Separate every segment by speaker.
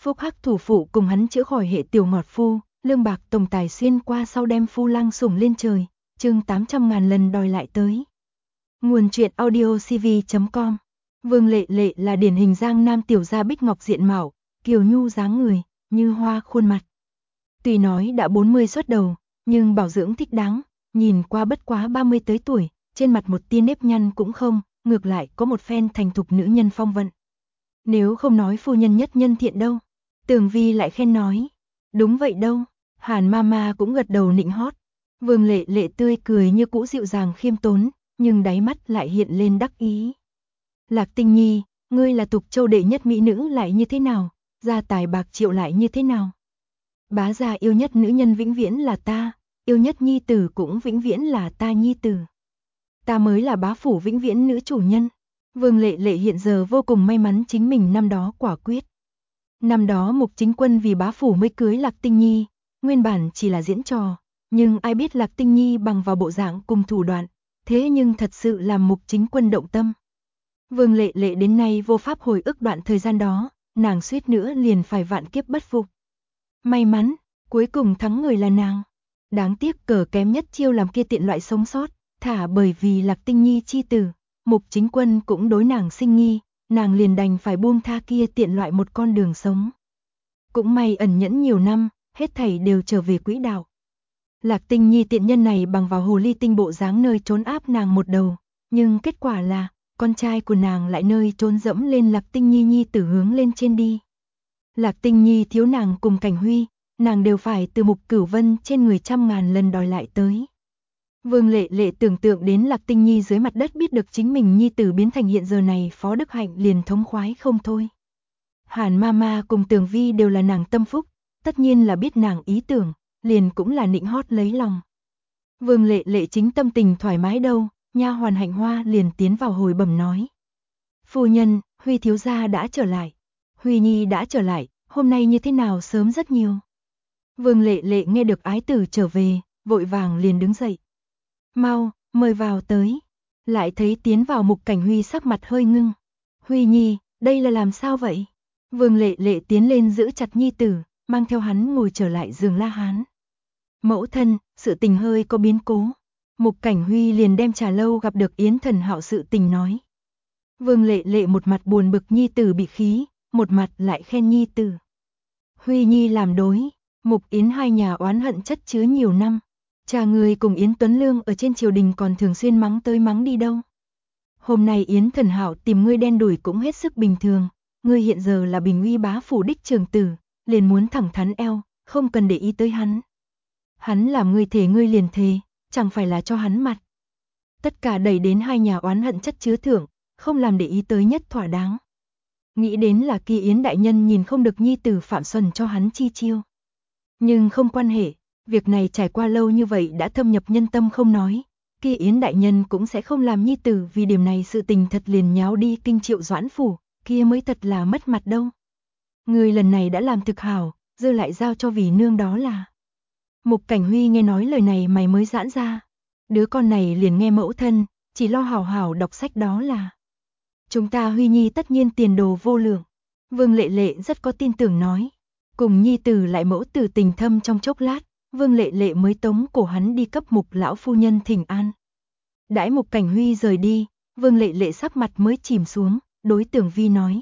Speaker 1: Phúc Hắc thủ phụ cùng hắn chữa khỏi hệ tiểu ngọt phu, lương bạc tổng tài xuyên qua sau đem phu lang sủng lên trời, chương 800.000 lần đòi lại tới. Nguồn truyện audiocv.com. Vương Lệ Lệ là điển hình Giang Nam tiểu gia bích ngọc diện mạo, kiều nhu dáng người, như hoa khuôn mặt. Tuy nói đã 40 xuất đầu, nhưng bảo dưỡng thích đáng, nhìn qua bất quá 30 tới tuổi, trên mặt một tia nếp nhăn cũng không, ngược lại có một phen thành thục nữ nhân phong vận. Nếu không nói phu nhân nhất nhân thiện đâu, Tường Vi lại khen nói. Đúng vậy đâu, Hàn Mama cũng gật đầu nịnh hót. Vương Lệ Lệ tươi cười như cũ dịu dàng khiêm tốn, nhưng đáy mắt lại hiện lên đắc ý. Lạc Tinh Nhi, ngươi là Tục Châu đệ nhất mỹ nữ lại như thế nào, gia tài bạc triệu lại như thế nào? Bá gia yêu nhất nữ nhân vĩnh viễn là ta, yêu nhất nhi tử cũng vĩnh viễn là ta nhi tử. Ta mới là bá phủ vĩnh viễn nữ chủ nhân. Vương Lệ Lệ hiện giờ vô cùng may mắn chính mình năm đó quả quyết. Năm đó Mục Chính Quân vì bá phủ mới cưới Lạc Tinh Nhi, nguyên bản chỉ là diễn trò, nhưng ai biết Lạc Tinh Nhi bằng vào bộ dạng cùng thủ đoạn, thế nhưng thật sự làm Mục Chính Quân động tâm. Vương Lệ Lệ đến nay vô pháp hồi ức đoạn thời gian đó, nàng suýt nữa liền phải vạn kiếp bất phục. May mắn, cuối cùng thắng người là nàng. Đáng tiếc cờ kém nhất chiêu làm kia tiện loại sống sót, thả bởi vì Lạc Tinh Nhi chi tử, Mục Chính Quân cũng đối nàng sinh nghi, nàng liền đành phải buông tha kia tiện loại một con đường sống. Cũng may ẩn nhẫn nhiều năm, hết thảy đều trở về quỹ đạo. Lạc Tinh Nhi tiện nhân này bằng vào hồ ly tinh bộ dáng nơi trốn áp nàng một đầu, nhưng kết quả là, con trai của nàng lại nơi trốn dẫm lên Lạc Tinh Nhi nhi tử hướng lên trên đi. Lạc Tinh Nhi thiếu nàng cùng Cảnh Huy, nàng đều phải từ Mục Cửu Vân trên người 100.000 lần đòi lại tới. Vương Lệ Lệ tưởng tượng đến Lạc Tinh Nhi dưới mặt đất biết được chính mình nhi tử biến thành hiện giờ này Phó Đức Hạnh liền thống khoái không thôi. Hàn Mama cùng Tường Vi đều là nàng tâm phúc, tất nhiên là biết nàng ý tưởng, liền cũng là nịnh hót lấy lòng. Vương Lệ Lệ chính tâm tình thoải mái đâu, nha hoàn Hạnh Hoa liền tiến vào hồi bẩm nói. Phu nhân, Huy thiếu gia đã trở lại. Huy Nhi đã trở lại, hôm nay như thế nào sớm rất nhiều. Vương Lệ Lệ nghe được ái tử trở về, vội vàng liền đứng dậy. Mau, mời vào tới. Lại thấy tiến vào Mục Cảnh Huy sắc mặt hơi ngưng. Huy Nhi, đây là làm sao vậy? Vương Lệ Lệ tiến lên giữ chặt nhi tử, mang theo hắn ngồi trở lại giường La Hán. Mẫu thân, sự tình hơi có biến cố. Mục Cảnh Huy liền đem trà lâu gặp được Yến Thần Hạo sự tình nói. Vương Lệ Lệ một mặt buồn bực nhi tử bị khí, một mặt lại khen nhi tử. Huy Nhi làm đối, Mục Yến hai nhà oán hận chất chứa nhiều năm. Cha người cùng Yến Tuấn Lương ở trên triều đình còn thường xuyên mắng tới mắng đi đâu. Hôm nay Yến Thần Hạo tìm ngươi đen đủi cũng hết sức bình thường, ngươi hiện giờ là bình uy bá phủ đích trường tử, liền muốn thẳng thắn eo, không cần để ý tới hắn. Hắn làm ngươi thề ngươi liền thề, chẳng phải là cho hắn mặt. Tất cả đẩy đến hai nhà oán hận chất chứa thưởng, không làm để ý tới nhất thỏa đáng. Nghĩ đến là kia Yến đại nhân nhìn không được nhi tử Phạm Xuân cho hắn chi chiêu. Nhưng không quan hệ, việc này trải qua lâu như vậy đã thâm nhập nhân tâm không nói, kia Yến đại nhân cũng sẽ không làm nhi tử vì điểm này sự tình thật liền nháo đi kinh Triệu Doãn phủ, kia mới thật là mất mặt đâu. Người lần này đã làm thực hảo, dư lại giao cho vì nương đó là. Mục Cảnh Huy nghe nói lời này mày mới giãn ra. Đứa con này liền nghe mẫu thân, chỉ lo hảo hảo đọc sách đó là. Chúng ta Huy Nhi tất nhiên tiền đồ vô lượng. Vương Lệ Lệ rất có tin tưởng nói. Cùng nhi tử lại mẫu tử tình thâm trong chốc lát, Vương Lệ Lệ mới tống cổ hắn đi cấp Mục lão phu nhân thỉnh an. Đãi Mục Cảnh Huy rời đi, Vương Lệ Lệ sắc mặt mới chìm xuống, đối Tường Vi nói.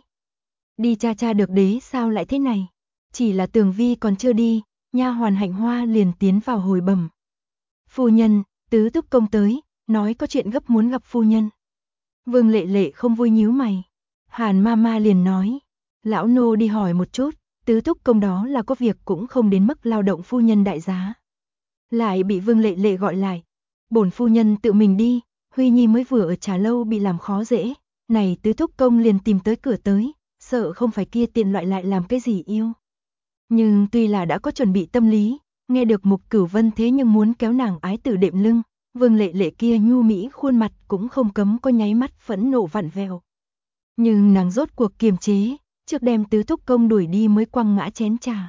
Speaker 1: Đi cha cha được đế sao lại thế này? Chỉ là Tường Vi còn chưa đi, nha hoàn Hạnh Hoa liền tiến vào hồi bẩm. Phu nhân, Tứ Thúc công tới, nói có chuyện gấp muốn gặp phu nhân. Vương Lệ Lệ không vui nhíu mày. Hàn Mama liền nói, lão nô đi hỏi một chút, Tứ Thúc công đó là có việc cũng không đến mức lao động phu nhân đại giá. Lại bị Vương Lệ Lệ gọi lại. Bổn phu nhân tự mình đi, Huy Nhi mới vừa ở trà lâu bị làm khó dễ, này Tứ Thúc công liền tìm tới cửa tới, sợ không phải kia tiện loại lại làm cái gì yêu. Nhưng tuy là đã có chuẩn bị tâm lý, nghe được Mục Cửu Vân thế nhưng muốn kéo nàng ái tử đệm lưng, Vương Lệ Lệ kia nhu mỹ khuôn mặt cũng không cấm có nháy mắt phẫn nộ vặn vẹo. Nhưng nàng rốt cuộc kiềm chế, trước đem Tứ Thúc công đuổi đi mới quăng ngã chén trà.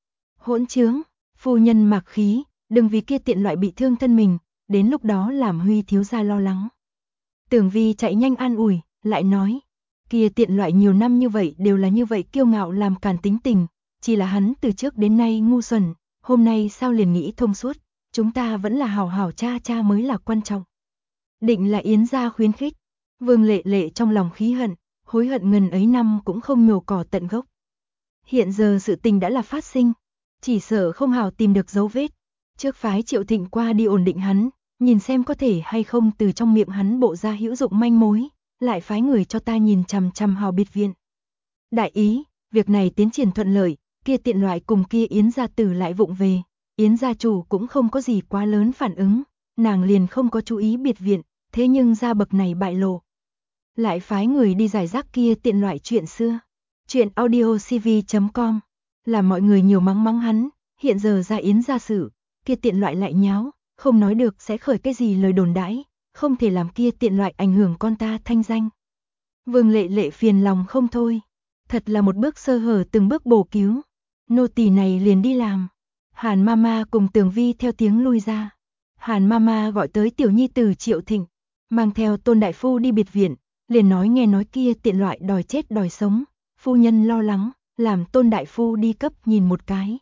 Speaker 1: Hỗn trướng, phu nhân mạc khí, đừng vì kia tiện loại bị thương thân mình, đến lúc đó làm Huy thiếu gia lo lắng. Tường Vi chạy nhanh an ủi, lại nói, kia tiện loại nhiều năm như vậy đều là như vậy kiêu ngạo làm càn tính tình, chỉ là hắn từ trước đến nay ngu xuẩn, hôm nay sao liền nghĩ thông suốt, chúng ta vẫn là hảo hảo cha cha mới là quan trọng. Định là Yến gia khuyến khích, Vương Lệ Lệ trong lòng khí hận, hối hận ngần ấy năm cũng không nhổ cỏ tận gốc. Hiện giờ sự tình đã là phát sinh, chỉ sợ không hảo tìm được dấu vết, trước phái Triệu Thịnh qua đi ổn định hắn, nhìn xem có thể hay không từ trong miệng hắn bộ ra hữu dụng manh mối, lại phái người cho ta nhìn chằm chằm Hào biệt viện. Đại ý, việc này tiến triển thuận lợi, kia tiện loại cùng kia Yến gia tử lại vụng về, Yến gia chủ cũng không có gì quá lớn phản ứng, nàng liền không có chú ý biệt viện, thế nhưng gia bậc này bại lộ. Lại phái người đi giải rác kia tiện loại chuyện xưa. Chuyện audiocv.com là mọi người nhiều mắng mắng hắn, hiện giờ ra Yến gia sự, kia tiện loại lại nháo, không nói được sẽ khởi cái gì lời đồn đãi, không thể làm kia tiện loại ảnh hưởng con ta thanh danh. Vương Lệ Lệ phiền lòng không thôi, thật là một bước sơ hở từng bước bổ cứu, nô tỳ này liền đi làm. Hàn Mama cùng Tường Vi theo tiếng lui ra. Hàn Mama gọi tới tiểu nhi tử Triệu Thịnh, mang theo Tôn đại phu đi biệt viện, liền nghe nói kia tiện loại đòi chết đòi sống, phu nhân lo lắng, làm Tôn đại phu đi cấp nhìn một cái.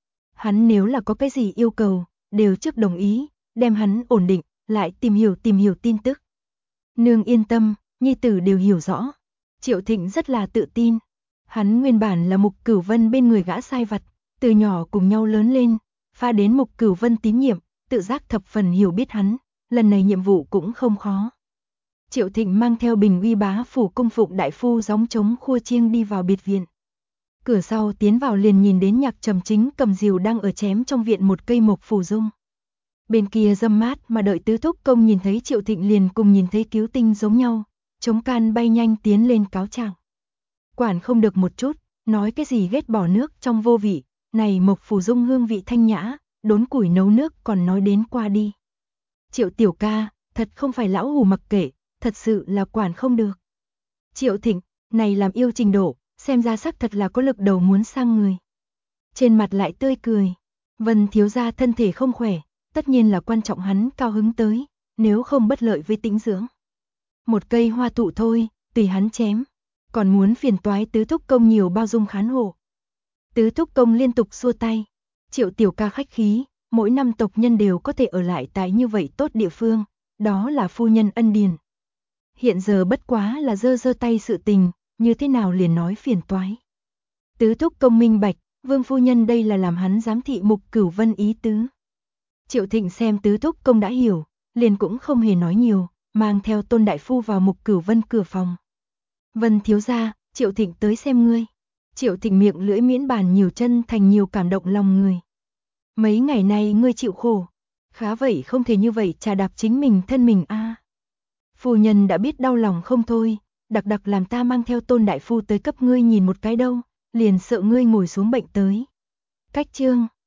Speaker 1: Hắn nếu là có cái gì yêu cầu, đều trước đồng ý, đem hắn ổn định, lại tìm hiểu tin tức. Nương yên tâm, nhi tử đều hiểu rõ. Triệu Thịnh rất là tự tin. Hắn nguyên bản là Mục Cửu Vân bên người gã sai vặt, từ nhỏ cùng nhau lớn lên, pha đến Mục Cửu Vân tín nhiệm, tự giác thập phần hiểu biết hắn, lần này nhiệm vụ cũng không khó. Triệu Thịnh mang theo Bình Uy bá phủ cung phụng đại phu gióng trống khua chiêng đi vào biệt viện. Cửa sau tiến vào liền nhìn đến Nhạc Trầm Chính cầm rìu đang ở chém trong viện một cây mộc phủ dung. Bên kia râm mát mà đợi tứ thúc công nhìn thấy Triệu Thịnh liền cùng nhìn thấy cứu tinh giống nhau, chống can bay nhanh tiến lên cáo trạng. Quản không được một chút, nói cái gì ghét bỏ nước trong vô vị, này mộc phủ dung hương vị thanh nhã, đốn củi nấu nước còn nói đến qua đi. Triệu tiểu ca, thật không phải lão hù mặc kệ, thật sự là quản không được. Triệu Thịnh, này làm yêu trình độ, xem ra sắc thật là có lực đầu muốn sang người. Trên mặt lại tươi cười, Vân thiếu gia thân thể không khỏe, tất nhiên là quan trọng hắn cao hứng tới, nếu không bất lợi với tĩnh dưỡng. Một cây hoa thụ thôi, tùy hắn chém, còn muốn phiền toái tứ thúc công nhiều bao dung khán hộ. Tứ thúc công liên tục xua tay, Triệu tiểu ca khách khí, mỗi năm tộc nhân đều có thể ở lại tại như vậy tốt địa phương, đó là phu nhân ân điền. Hiện giờ bất quá là giơ tay sự tình, như thế nào liền nói phiền toái. Tứ thúc công minh bạch, Vương phu nhân đây là làm hắn giám thị Mục Cửu Vân ý tứ. Triệu Thịnh xem tứ thúc công đã hiểu, liền cũng không hề nói nhiều, mang theo Tôn đại phu vào Mục Cửu Vân cửa phòng. Vân thiếu gia, Triệu Thịnh tới xem ngươi. Triệu Thịnh miệng lưỡi miễn bàn nhiều chân thành nhiều cảm động lòng người. Mấy ngày nay ngươi chịu khổ, khá vậy không thể như vậy trà đạp chính mình thân mình a. Phu nhân đã biết đau lòng không thôi, đặc làm ta mang theo Tôn đại phu tới cấp ngươi nhìn một cái đâu, liền sợ ngươi ngồi xuống bệnh tới. Cách chương